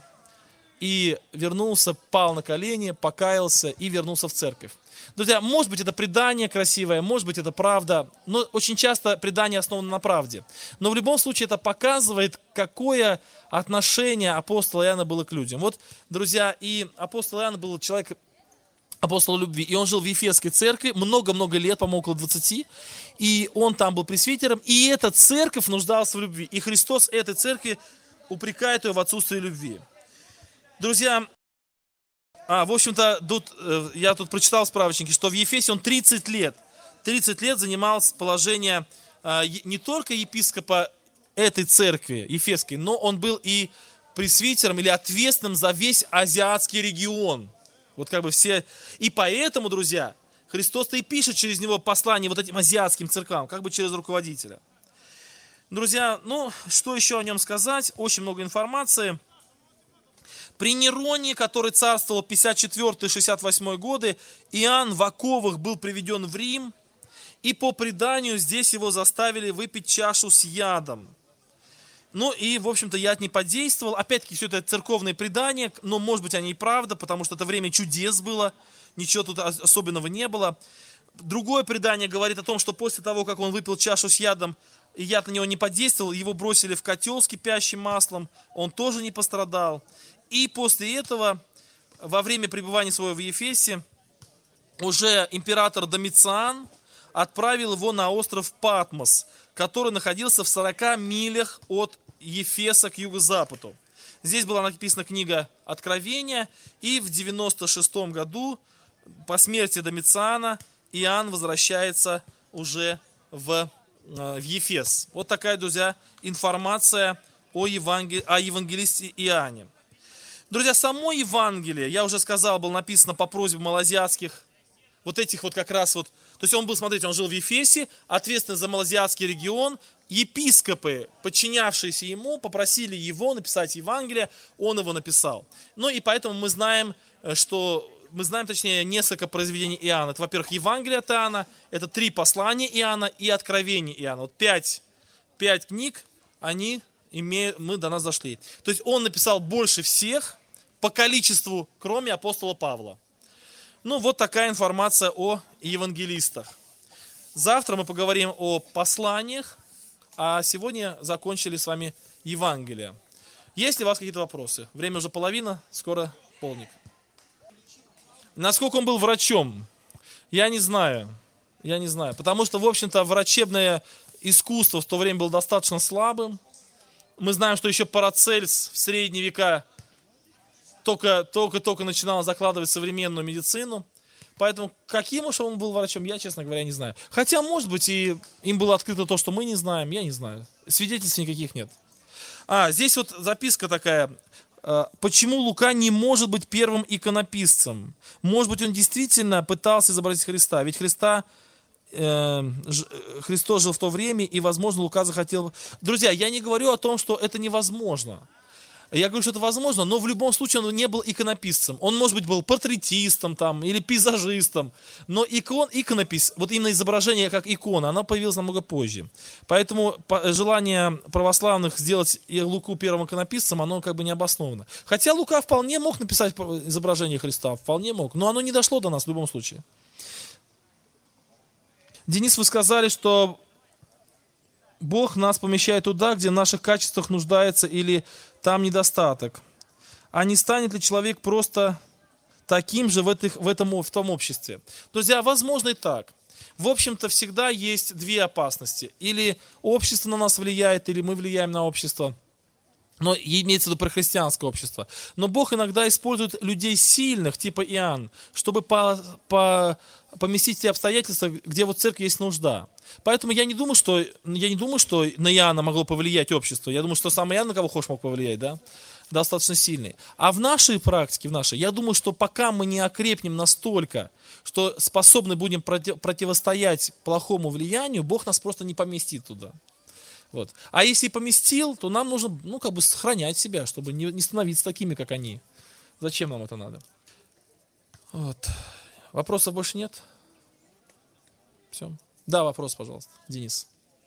и вернулся, пал на колени, покаялся и вернулся в церковь. Друзья, может быть, это предание красивое, может быть, это правда, но очень часто предание основано на правде. Но в любом случае это показывает, какое отношение апостола Иоанна было к людям. Вот, друзья, и апостол Иоанн был человек, апостол любви, и он жил в Ефесской церкви много-много лет, по-моему, около двадцати, и он там был пресвитером, и эта церковь нуждалась в любви, и Христос этой церкви упрекает ее в отсутствии любви. Друзья, а, в общем-то, тут, э, я тут прочитал в справочнике, что в Ефесе он тридцать лет, тридцать лет занимал положение э, не только епископа этой церкви, Ефесской, но он был и пресвитером или ответственным за весь азиатский регион. Вот как бы все. И поэтому, друзья, Христос-то и пишет через него послание вот этим азиатским церквам, как бы через руководителя. Друзья, ну, что еще о нем сказать? Очень много информации. При Нероне, который царствовал пятьдесят четвёртый — шестьдесят восьмой годы, Иоанн в оковах был приведен в Рим, и по преданию здесь его заставили выпить чашу с ядом. Ну и, в общем-то, яд не подействовал. Опять-таки, все это церковные предания, но, может быть, они и правда, потому что это время чудес было, ничего тут особенного не было. Другое предание говорит о том, что после того, как он выпил чашу с ядом, и яд на него не подействовал, его бросили в котел с кипящим маслом, он тоже не пострадал. И после этого, во время пребывания своего в Ефесе, уже император Домициан отправил его на остров Патмос, который находился в сорока милях от Ефеса к юго-западу. Здесь была написана книга Откровения, и в девяносто шестом году, по смерти Домициана, Иоанн возвращается уже в, в Ефес. Вот такая, друзья, информация о, Евангел... о евангелисте Иоанне. Друзья, само Евангелие, я уже сказал, было написано по просьбе малоазиатских, вот этих вот как раз вот, то есть он был, смотрите, он жил в Ефесе, ответственный за малоазиатский регион, епископы, подчинявшиеся ему, попросили его написать Евангелие, он его написал. Ну и поэтому мы знаем, что, мы знаем, точнее, несколько произведений Иоанна. Это, во-первых, Евангелие от Иоанна, это три послания Иоанна и Откровение Иоанна. Вот пять, пять книг, они имеют, мы до нас дошли. То есть он написал больше всех по количеству, кроме апостола Павла. Ну, вот такая информация о евангелистах. Завтра мы поговорим о посланиях, а сегодня закончили с вами Евангелие. Есть ли у вас какие-то вопросы? Время уже половина, скоро полник. Насколько он был врачом? Я не знаю. Я не знаю. Потому что, в общем-то, врачебное искусство в то время было достаточно слабым. Мы знаем, что еще Парацельс в средние века только-только начинал закладывать современную медицину. Поэтому каким уж он был врачом, я, честно говоря, не знаю. Хотя, может быть, и им было открыто то, что мы не знаем, я не знаю. Свидетельств никаких нет. А, здесь вот записка такая. Почему Лука не может быть первым иконописцем? Может быть, он действительно пытался изобразить Христа. Ведь Христа, э, Христос жил в то время, и, возможно, Лука захотел... Друзья, я не говорю о том, что это невозможно. Я говорю, что это возможно, но в любом случае он не был иконописцем. Он, может быть, был портретистом там, или пейзажистом. Но икон, иконопись, вот именно изображение как икона, оно появилось намного позже. Поэтому желание православных сделать Луку первым иконописцем, оно как бы не обосновано. Хотя Лука вполне мог написать изображение Христа, вполне мог. Но оно не дошло до нас в любом случае. Денис, вы сказали, что Бог нас помещает туда, где в наших качествах нуждается или там недостаток. А не станет ли человек просто таким же в, этих, в, этом, в том обществе? Друзья, возможно и так. В общем-то, всегда есть две опасности. Или общество на нас влияет, или мы влияем на общество. Но имеется в виду про христианское общество. Но Бог иногда использует людей сильных, типа Иоанн, чтобы по, по, поместить те обстоятельства, где вот в церкви есть нужда. Поэтому я не думаю, что, я не думаю, что на Иоанна могло повлиять общество. Я думаю, что сам Иоанн на кого хочешь мог повлиять, да? Достаточно сильный. А в нашей практике, в нашей, я думаю, что пока мы не окрепнем настолько, что способны будем против, противостоять плохому влиянию, Бог нас просто не поместит туда. Вот. А если поместил, то нам нужно, ну, как бы сохранять себя, чтобы не, не становиться такими, как они. Зачем нам это надо? Вот. Вопросов больше нет? Все. Да, вопрос, пожалуйста, Денис.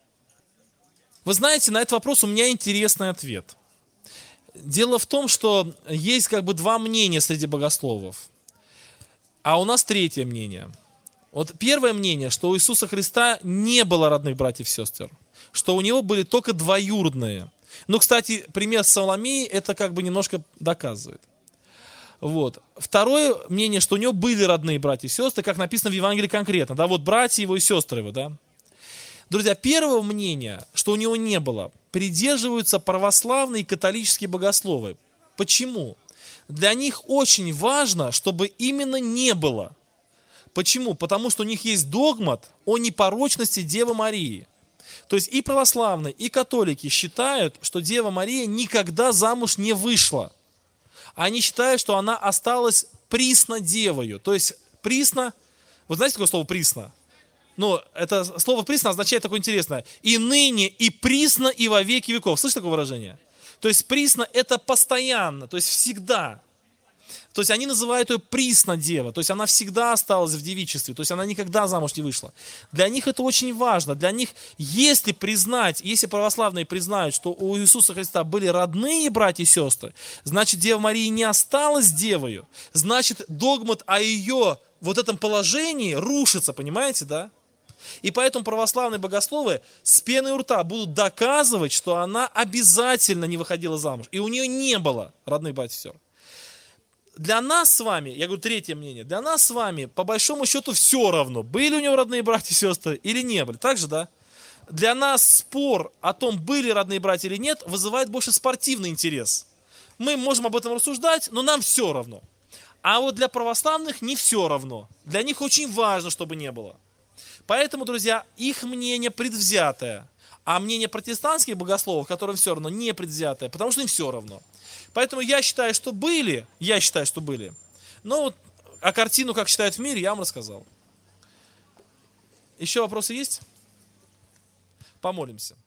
Вы знаете, на этот вопрос у меня интересный ответ. Дело в том, что есть как бы два мнения среди богословов, а у нас третье мнение. Вот первое мнение, что у Иисуса Христа не было родных братьев и сестер, что у него были только двоюродные. Ну, кстати, пример с Соломеей это как бы немножко доказывает. Вот. Второе мнение, что у него были родные братья и сестры, как написано в Евангелии конкретно. Да, вот братья его и сестры его, да. Друзья, первого мнения, что у него не было, придерживаются православные и католические богословы. Почему? Для них очень важно, чтобы именно не было. Почему? Потому что у них есть догмат о непорочности Девы Марии. То есть и православные, и католики считают, что Дева Мария никогда замуж не вышла. Они считают, что она осталась присно девою. То есть присно, вы знаете такое слово присно? Ну, это слово присно означает такое интересное. И ныне, и присно, и во веки веков. Слышите такое выражение? То есть присно это постоянно, то есть всегда. То есть они называют ее присно дева, то есть она всегда осталась в девичестве, то есть она никогда замуж не вышла. Для них это очень важно. Для них, если признать, если православные признают, что у Иисуса Христа были родные братья и сестры, значит, Дева Мария не осталась девою, значит, догмат о ее вот этом положении рушится, понимаете, да? И поэтому православные богословы с пеной у рта будут доказывать, что она обязательно не выходила замуж, и у нее не было родных братьев и сестер. Для нас с вами, я говорю третье мнение, для нас с вами по большому счету все равно, были у него родные братья и сестры или не были. Так же, да? Для нас спор о том, были родные братья или нет, вызывает больше спортивный интерес. Мы можем об этом рассуждать, но нам все равно. А вот для православных не все равно. Для них очень важно, чтобы не было. Поэтому, друзья, их мнение предвзятое. А мнение протестантских богословов, которым все равно, не предвзятое, потому что им все равно. Поэтому я считаю, что были, я считаю, что были. Но вот а картину, как считают в мире, я вам рассказал. Еще вопросы есть? Помолимся.